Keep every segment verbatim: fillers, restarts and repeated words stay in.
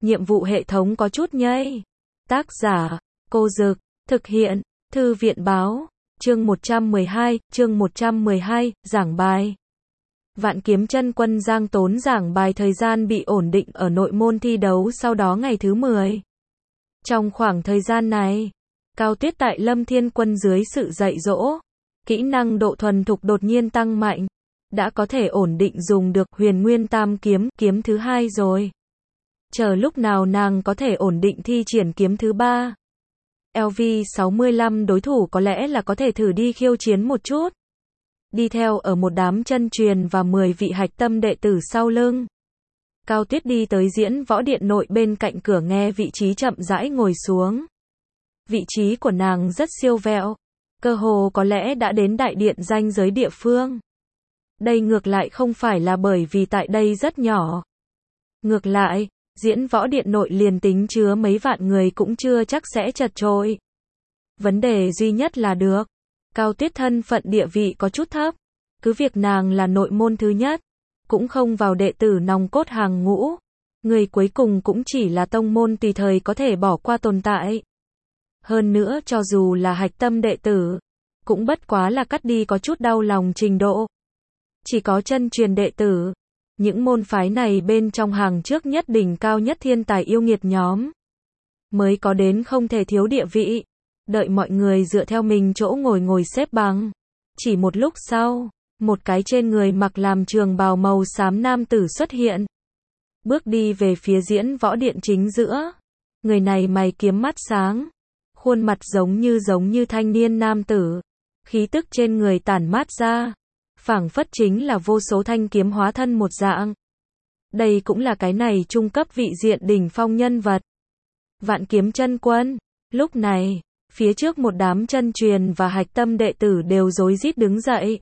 nhiệm vụ hệ thống có chút nhây. Tác giả, Cô Dực, thực hiện, Thư viện Báo, chương một trăm mười hai, chương một trăm mười hai, giảng bài. Vạn Kiếm Chân Quân Giang Tốn giảng bài thời gian bị ổn định ở nội môn thi đấu sau đó ngày thứ mười. Trong khoảng thời gian này, Cao Tuyết tại Lâm Thiên Quân dưới sự dạy dỗ, kỹ năng độ thuần thục đột nhiên tăng mạnh, đã có thể ổn định dùng được Huyền Nguyên Tam kiếm, kiếm thứ hai rồi. Chờ lúc nào nàng có thể ổn định thi triển kiếm thứ ba. L V sáu mươi lăm đối thủ có lẽ là có thể thử đi khiêu chiến một chút. Đi theo ở một đám chân truyền và mười vị hạch tâm đệ tử sau lưng. Cao Tuyết đi tới diễn võ điện nội bên cạnh cửa nghe vị trí chậm rãi ngồi xuống. Vị trí của nàng rất siêu vẹo, cơ hồ có lẽ đã đến đại điện ranh giới địa phương. Đây ngược lại không phải là bởi vì tại đây rất nhỏ. Ngược lại, diễn võ điện nội liền tính chứa mấy vạn người cũng chưa chắc sẽ chật chội. Vấn đề duy nhất là được, Cao Tuyết thân phận địa vị có chút thấp. Cứ việc nàng là nội môn thứ nhất, cũng không vào đệ tử nòng cốt hàng ngũ. Người cuối cùng cũng chỉ là tông môn tùy thời có thể bỏ qua tồn tại. Hơn nữa cho dù là hạch tâm đệ tử, cũng bất quá là cắt đi có chút đau lòng trình độ. Chỉ có chân truyền đệ tử, những môn phái này bên trong hàng trước nhất đỉnh cao nhất thiên tài yêu nghiệt nhóm, mới có đến không thể thiếu địa vị. Đợi mọi người dựa theo mình chỗ ngồi ngồi xếp bằng. Chỉ một lúc sau, một cái trên người mặc làm trường bào màu xám nam tử xuất hiện. Bước đi về phía diễn võ điện chính giữa. Người này mày kiếm mắt sáng, khuôn mặt giống như giống như thanh niên nam tử. Khí tức trên người tản mát ra, phảng phất chính là vô số thanh kiếm hóa thân một dạng. Đây cũng là cái này trung cấp vị diện đỉnh phong nhân vật. Vạn Kiếm Chân Quân. Lúc này, phía trước một đám chân truyền và hạch tâm đệ tử đều rối rít đứng dậy.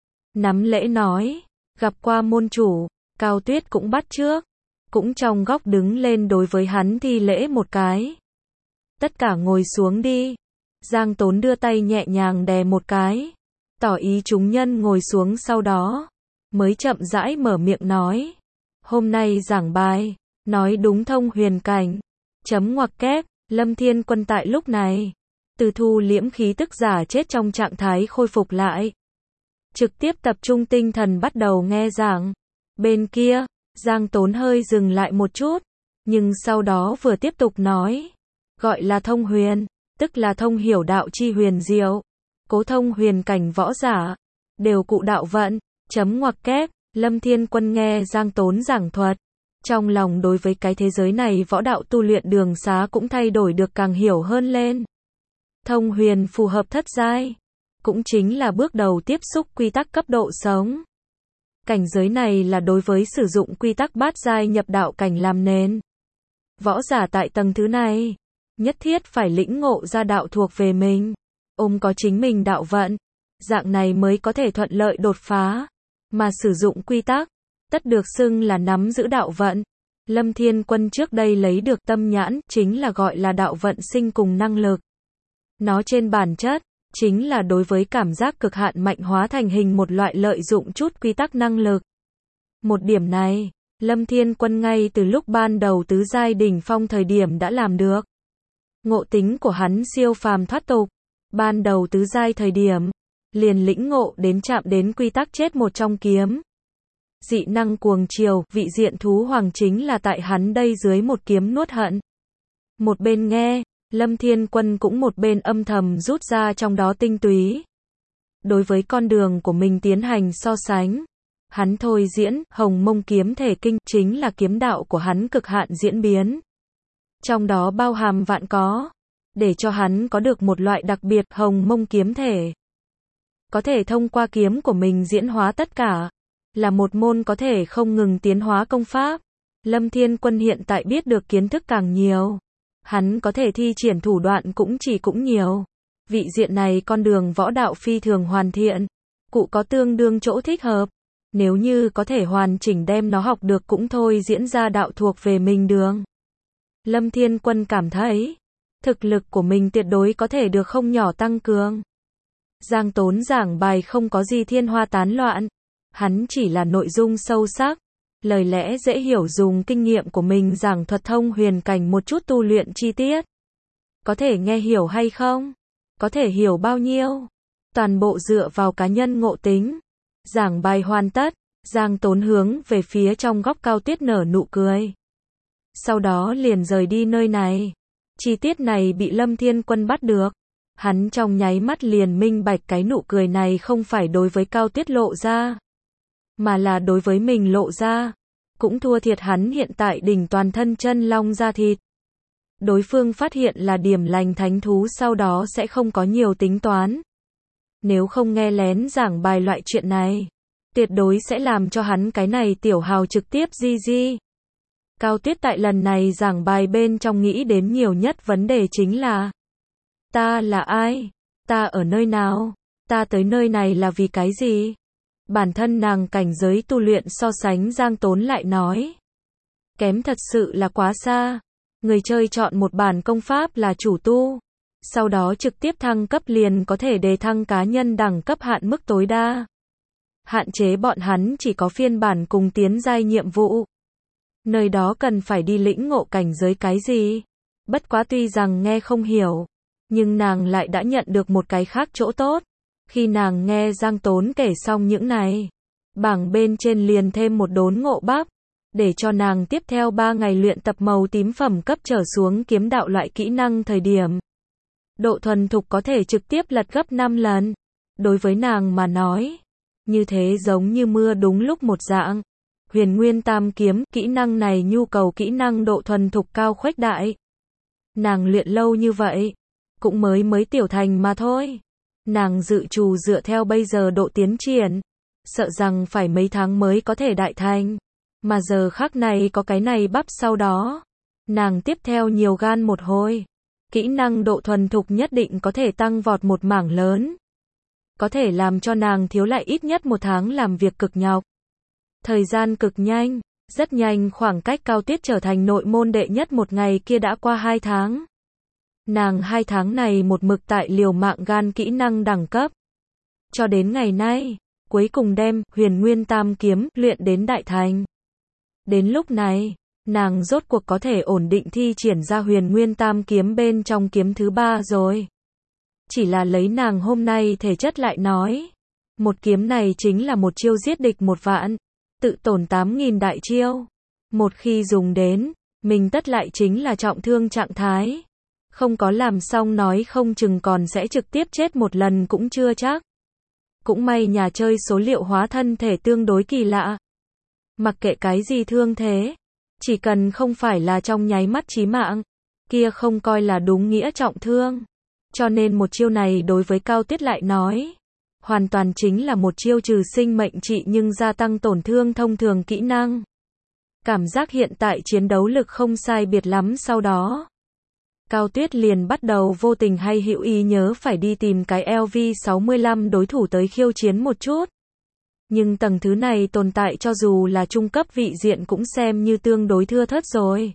Nắm lễ nói, gặp qua môn chủ. Cao Tuyết cũng bắt trước, cũng trong góc đứng lên đối với hắn thi lễ một cái. Tất cả ngồi xuống đi. Giang Tốn đưa tay nhẹ nhàng đè một cái, tỏ ý chúng nhân ngồi xuống, sau đó mới chậm rãi mở miệng nói. Hôm nay giảng bài, nói đúng thông huyền cảnh. Chấm ngoặc kép, Lâm Thiên Quân tại lúc này, từ thu liễm khí tức giả chết trong trạng thái khôi phục lại. Trực tiếp tập trung tinh thần bắt đầu nghe giảng. Bên kia, Giang Tốn hơi dừng lại một chút, nhưng sau đó vừa tiếp tục nói. Gọi là thông huyền, tức là thông hiểu đạo chi huyền diệu. Cố thông huyền cảnh võ giả, đều cụ đạo vận. Chấm ngoặc kép, Lâm Thiên Quân nghe Giang Tốn giảng thuật. Trong lòng đối với cái thế giới này võ đạo tu luyện đường xá cũng thay đổi được càng hiểu hơn lên. Thông huyền phù hợp thất giai, cũng chính là bước đầu tiếp xúc quy tắc cấp độ sống. Cảnh giới này là đối với sử dụng quy tắc bát giai nhập đạo cảnh làm nền. Võ giả tại tầng thứ này, nhất thiết phải lĩnh ngộ ra đạo thuộc về mình, ôm có chính mình đạo vận, dạng này mới có thể thuận lợi đột phá. Mà sử dụng quy tắc, tất được xưng là nắm giữ đạo vận. Lâm Thiên Quân trước đây lấy được tâm nhãn, chính là gọi là đạo vận sinh cùng năng lực. Nó trên bản chất, chính là đối với cảm giác cực hạn mạnh hóa thành hình một loại lợi dụng chút quy tắc năng lực. Một điểm này, Lâm Thiên Quân ngay từ lúc ban đầu tứ giai đỉnh phong thời điểm đã làm được. Ngộ tính của hắn siêu phàm thoát tục. Ban đầu tứ giai thời điểm, liền lĩnh ngộ đến chạm đến quy tắc chết một trong kiếm. Dị năng cuồng triều, vị diện thú hoàng chính là tại hắn đây dưới một kiếm nuốt hận. Một bên nghe, Lâm Thiên Quân cũng một bên âm thầm rút ra trong đó tinh túy. Đối với con đường của mình tiến hành so sánh, hắn thôi diễn, Hồng Mông kiếm thể kinh, chính là kiếm đạo của hắn cực hạn diễn biến. Trong đó bao hàm vạn có, để cho hắn có được một loại đặc biệt Hồng Mông kiếm thể. Có thể thông qua kiếm của mình diễn hóa tất cả, là một môn có thể không ngừng tiến hóa công pháp. Lâm Thiên Quân hiện tại biết được kiến thức càng nhiều, hắn có thể thi triển thủ đoạn cũng chỉ cũng nhiều. Vị diện này con đường võ đạo phi thường hoàn thiện, cụ có tương đương chỗ thích hợp. Nếu như có thể hoàn chỉnh đem nó học được cũng thôi diễn ra đạo thuộc về mình đường. Lâm Thiên Quân cảm thấy, thực lực của mình tuyệt đối có thể được không nhỏ tăng cường. Giang Tốn giảng bài không có gì thiên hoa tán loạn, hắn chỉ là nội dung sâu sắc, lời lẽ dễ hiểu, dùng kinh nghiệm của mình giảng thuật thông huyền cảnh một chút tu luyện chi tiết. Có thể nghe hiểu hay không? Có thể hiểu bao nhiêu? Toàn bộ dựa vào cá nhân ngộ tính. Giảng bài hoàn tất, Giang Tốn hướng về phía trong góc Cao Tuyết nở nụ cười. Sau đó liền rời đi nơi này. Chi tiết này bị Lâm Thiên Quân bắt được. Hắn trong nháy mắt liền minh bạch cái nụ cười này không phải đối với Cao Tuyết lộ ra, mà là đối với mình lộ ra. Cũng thua thiệt hắn hiện tại đỉnh toàn thân chân long da thịt. Đối phương phát hiện là điểm lành thánh thú sau đó sẽ không có nhiều tính toán. Nếu không nghe lén giảng bài loại chuyện này, tuyệt đối sẽ làm cho hắn cái này tiểu hào trực tiếp di di. Cao Tuyết tại lần này giảng bài bên trong nghĩ đến nhiều nhất vấn đề chính là: ta là ai? Ta ở nơi nào? Ta tới nơi này là vì cái gì? Bản thân nàng cảnh giới tu luyện so sánh Giang Tốn lại nói kém thật sự là quá xa. Người chơi chọn một bản công pháp là chủ tu, sau đó trực tiếp thăng cấp liền có thể đề thăng cá nhân đẳng cấp hạn mức tối đa. Hạn chế bọn hắn chỉ có phiên bản cùng tiến giai nhiệm vụ. Nơi đó cần phải đi lĩnh ngộ cảnh giới cái gì? Bất quá tuy rằng nghe không hiểu, nhưng nàng lại đã nhận được một cái khác chỗ tốt. Khi nàng nghe Giang Tốn kể xong những này, bảng bên trên liền thêm một đốn ngộ bắp, để cho nàng tiếp theo ba ngày luyện tập màu tím phẩm cấp trở xuống kiếm đạo loại kỹ năng thời điểm. Độ thuần thục có thể trực tiếp lật gấp năm lần. Đối với nàng mà nói, như thế giống như mưa đúng lúc một dạng. Huyền Nguyên Tam Kiếm, kỹ năng này nhu cầu kỹ năng độ thuần thục cao khuếch đại. Nàng luyện lâu như vậy, cũng mới mới tiểu thành mà thôi. Nàng dự trù dựa theo bây giờ độ tiến triển, sợ rằng phải mấy tháng mới có thể đại thành. Mà giờ khắc này có cái này bắp sau đó, nàng tiếp theo nhiều gan một hồi. Kỹ năng độ thuần thục nhất định có thể tăng vọt một mảng lớn. Có thể làm cho nàng thiếu lại ít nhất một tháng làm việc cực nhọc. Thời gian cực nhanh, rất nhanh khoảng cách Cao Tuyết trở thành nội môn đệ nhất một ngày kia đã qua hai tháng. Nàng hai tháng này một mực tại liều mạng gan kỹ năng đẳng cấp. Cho đến ngày nay, cuối cùng đem Huyền Nguyên Tam Kiếm luyện đến đại thành. Đến lúc này, nàng rốt cuộc có thể ổn định thi triển ra Huyền Nguyên Tam Kiếm bên trong kiếm thứ ba rồi. Chỉ là lấy nàng hôm nay thể chất lại nói, một kiếm này chính là một chiêu giết địch một vạn, tự tổn tám nghìn đại chiêu. Một khi dùng đến, mình tất lại chính là trọng thương trạng thái. Không có làm xong nói không chừng còn sẽ trực tiếp chết một lần cũng chưa chắc. Cũng may nhà chơi số liệu hóa thân thể tương đối kỳ lạ. Mặc kệ cái gì thương thế, chỉ cần không phải là trong nháy mắt chí mạng, kia không coi là đúng nghĩa trọng thương. Cho nên một chiêu này đối với Cao Tuyết lại nói, hoàn toàn chính là một chiêu trừ sinh mệnh trị nhưng gia tăng tổn thương thông thường kỹ năng. Cảm giác hiện tại chiến đấu lực không sai biệt lắm sau đó. Cao Tuyết liền bắt đầu vô tình hay hữu ý nhớ phải đi tìm cái L V sáu mươi lăm đối thủ tới khiêu chiến một chút. Nhưng tầng thứ này tồn tại cho dù là trung cấp vị diện cũng xem như tương đối thưa thớt rồi.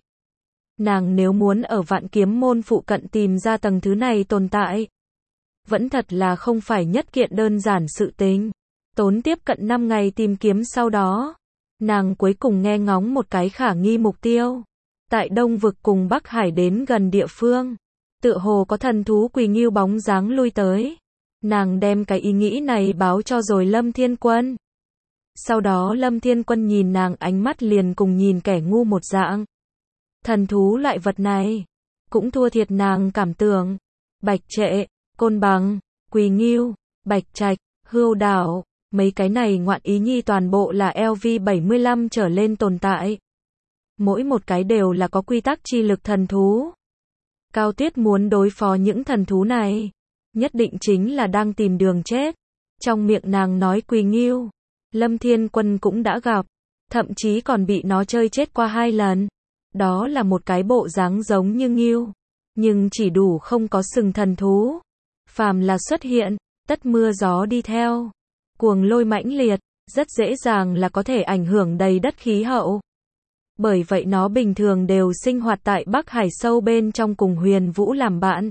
Nàng nếu muốn ở Vạn Kiếm môn phụ cận tìm ra tầng thứ này tồn tại, vẫn thật là không phải nhất kiện đơn giản sự tình. Tốn tiếp cận năm ngày tìm kiếm sau đó, nàng cuối cùng nghe ngóng một cái khả nghi mục tiêu. Tại Đông Vực cùng Bắc Hải đến gần địa phương, tựa hồ có thần thú Quỳ Ngưu bóng dáng lui tới. Nàng đem cái ý nghĩ này báo cho rồi Lâm Thiên Quân. Sau đó Lâm Thiên Quân nhìn nàng ánh mắt liền cùng nhìn kẻ ngu một dạng. Thần thú loại vật này, cũng thua thiệt nàng cảm tưởng. Bạch Trệ, Côn Bằng, Quỳ Ngưu, Bạch Trạch, Hưu Đảo, mấy cái này ngoạn ý nhi toàn bộ là L V bảy mươi lăm trở lên tồn tại. Mỗi một cái đều là có quy tắc chi lực thần thú. Cao Tuyết muốn đối phó những thần thú này, nhất định chính là đang tìm đường chết. Trong miệng nàng nói Quỳ Ngưu, Lâm Thiên Quân cũng đã gặp, thậm chí còn bị nó chơi chết qua hai lần. Đó là một cái bộ dáng giống như ngưu, nhưng chỉ đủ không có sừng thần thú. Phàm là xuất hiện, tất mưa gió đi theo. Cuồng lôi mãnh liệt, rất dễ dàng là có thể ảnh hưởng đầy đất khí hậu. Bởi vậy nó bình thường đều sinh hoạt tại Bắc Hải sâu bên trong cùng Huyền Vũ làm bạn.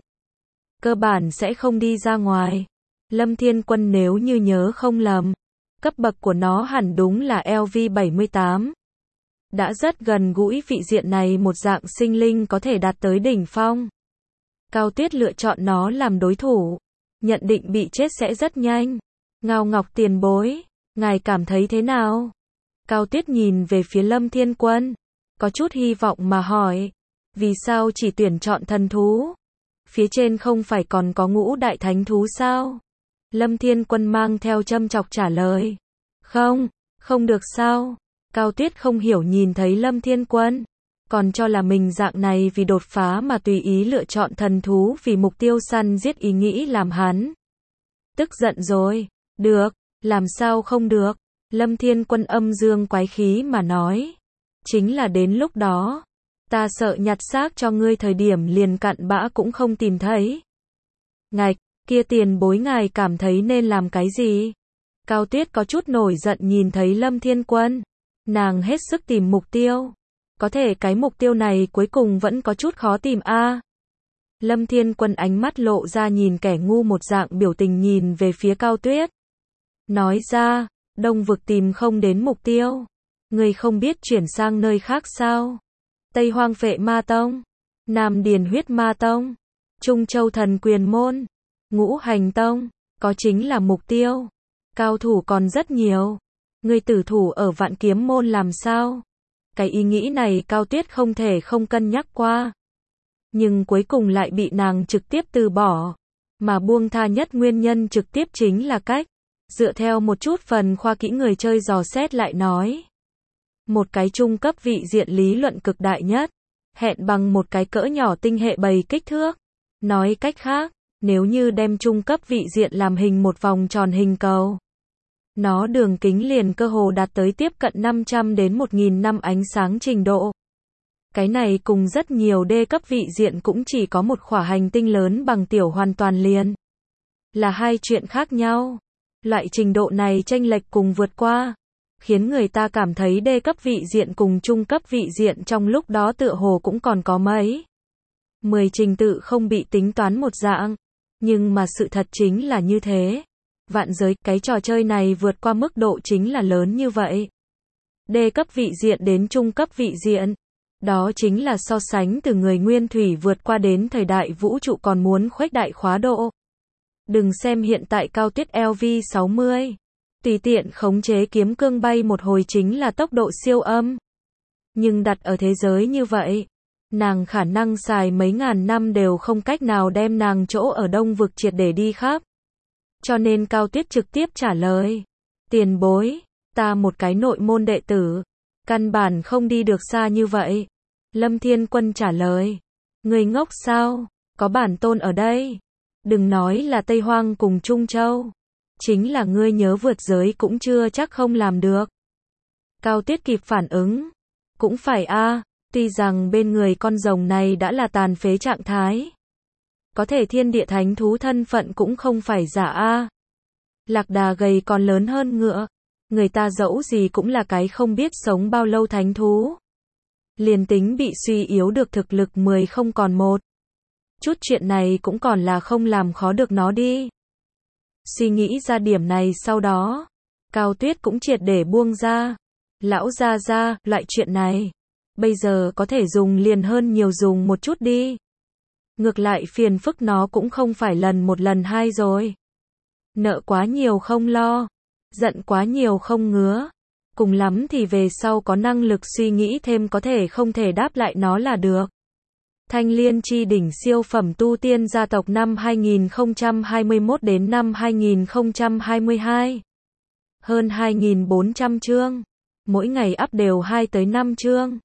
Cơ bản sẽ không đi ra ngoài. Lâm Thiên Quân nếu như nhớ không lầm, cấp bậc của nó hẳn đúng là L V bảy mươi tám. đã rất gần gũi vị diện này một dạng sinh linh có thể đạt tới đỉnh phong. Cao Tuyết lựa chọn nó làm đối thủ, nhận định bị chết sẽ rất nhanh. Ngao Ngọc tiền bối, ngài cảm thấy thế nào? Cao Tuyết nhìn về phía Lâm Thiên Quân, có chút hy vọng mà hỏi, vì sao chỉ tuyển chọn thần thú? Phía trên không phải còn có ngũ đại thánh thú sao? Lâm Thiên Quân mang theo châm chọc trả lời, không, không được sao? Cao Tuyết không hiểu nhìn thấy Lâm Thiên Quân, còn cho là mình dạng này vì đột phá mà tùy ý lựa chọn thần thú vì mục tiêu săn giết ý nghĩ làm hắn tức giận rồi. Được, làm sao không được? Lâm Thiên Quân âm dương quái khí mà nói, chính là đến lúc đó, ta sợ nhặt xác cho ngươi thời điểm liền cặn bã cũng không tìm thấy. Ngạch, kia tiền bối ngài cảm thấy nên làm cái gì? Cao Tuyết có chút nổi giận nhìn thấy Lâm Thiên Quân, nàng hết sức tìm mục tiêu, có thể cái mục tiêu này cuối cùng vẫn có chút khó tìm a. À. Lâm Thiên Quân ánh mắt lộ ra nhìn kẻ ngu một dạng biểu tình nhìn về phía Cao Tuyết, nói ra, Đông vực tìm không đến mục tiêu, ngươi không biết chuyển sang nơi khác sao? Tây Hoang Phệ Ma Tông, Nam Điền Huyết Ma Tông, Trung Châu Thần Quyền Môn, Ngũ Hành Tông, có chính là mục tiêu. Cao thủ còn rất nhiều, ngươi tử thủ ở Vạn Kiếm Môn làm sao? Cái ý nghĩ này Cao Tuyết không thể không cân nhắc qua, nhưng cuối cùng lại bị nàng trực tiếp từ bỏ, mà buông tha nhất nguyên nhân trực tiếp chính là cách, dựa theo một chút phần khoa kỹ người chơi dò xét lại nói. Một cái trung cấp vị diện lý luận cực đại nhất, hẹn bằng một cái cỡ nhỏ tinh hệ bầy kích thước. Nói cách khác, nếu như đem trung cấp vị diện làm hình một vòng tròn hình cầu, nó đường kính liền cơ hồ đạt tới tiếp cận năm trăm đến một nghìn năm ánh sáng trình độ. Cái này cùng rất nhiều đê cấp vị diện cũng chỉ có một khỏa hành tinh lớn bằng tiểu hoàn toàn liền là hai chuyện khác nhau. Loại trình độ này chênh lệch cùng vượt qua, khiến người ta cảm thấy đê cấp vị diện cùng trung cấp vị diện trong lúc đó tựa hồ cũng còn có mấy mười trình tự không bị tính toán một dạng. Nhưng mà sự thật chính là như thế. Vạn giới, cái trò chơi này vượt qua mức độ chính là lớn như vậy. Đê cấp vị diện đến trung cấp vị diện, đó chính là so sánh từ người nguyên thủy vượt qua đến thời đại vũ trụ còn muốn khuếch đại khóa độ. Đừng xem hiện tại Cao Tuyết L V sáu mươi, tùy tiện khống chế kiếm cương bay một hồi chính là tốc độ siêu âm. Nhưng đặt ở thế giới như vậy, nàng khả năng xài mấy ngàn năm đều không cách nào đem nàng chỗ ở Đông vực triệt để đi khắp. Cho nên Cao Tuyết trực tiếp trả lời, tiền bối, ta một cái nội môn đệ tử, căn bản không đi được xa như vậy. Lâm Thiên Quân trả lời, người ngốc sao, có bản tôn ở đây. Đừng nói là Tây Hoang cùng Trung Châu, chính là ngươi nhớ vượt giới cũng chưa chắc không làm được. Cao Tuyết kịp phản ứng, cũng phải a, à, tuy rằng bên người con rồng này đã là tàn phế trạng thái, có thể thiên địa thánh thú thân phận cũng không phải giả a. À. Lạc đà gầy còn lớn hơn ngựa, người ta dẫu gì cũng là cái không biết sống bao lâu thánh thú. Liền tính bị suy yếu được thực lực mười không còn một. Chút chuyện này cũng còn là không làm khó được nó đi. Suy nghĩ ra điểm này sau đó, Cao Tuyết cũng triệt để buông ra. Lão gia gia, loại chuyện này, bây giờ có thể dùng liền hơn nhiều dùng một chút đi. Ngược lại phiền phức nó cũng không phải lần một lần hai rồi. Nợ quá nhiều không lo, giận quá nhiều không ngứa. Cùng lắm thì về sau có năng lực suy nghĩ thêm có thể không thể đáp lại nó là được. Thanh Liên chi đỉnh siêu phẩm tu tiên gia tộc năm hai nghìn không trăm hai mươi mốt đến năm hai nghìn không trăm hai mươi hai. Hơn hai nghìn bốn trăm chương. Mỗi ngày up đều hai tới năm chương.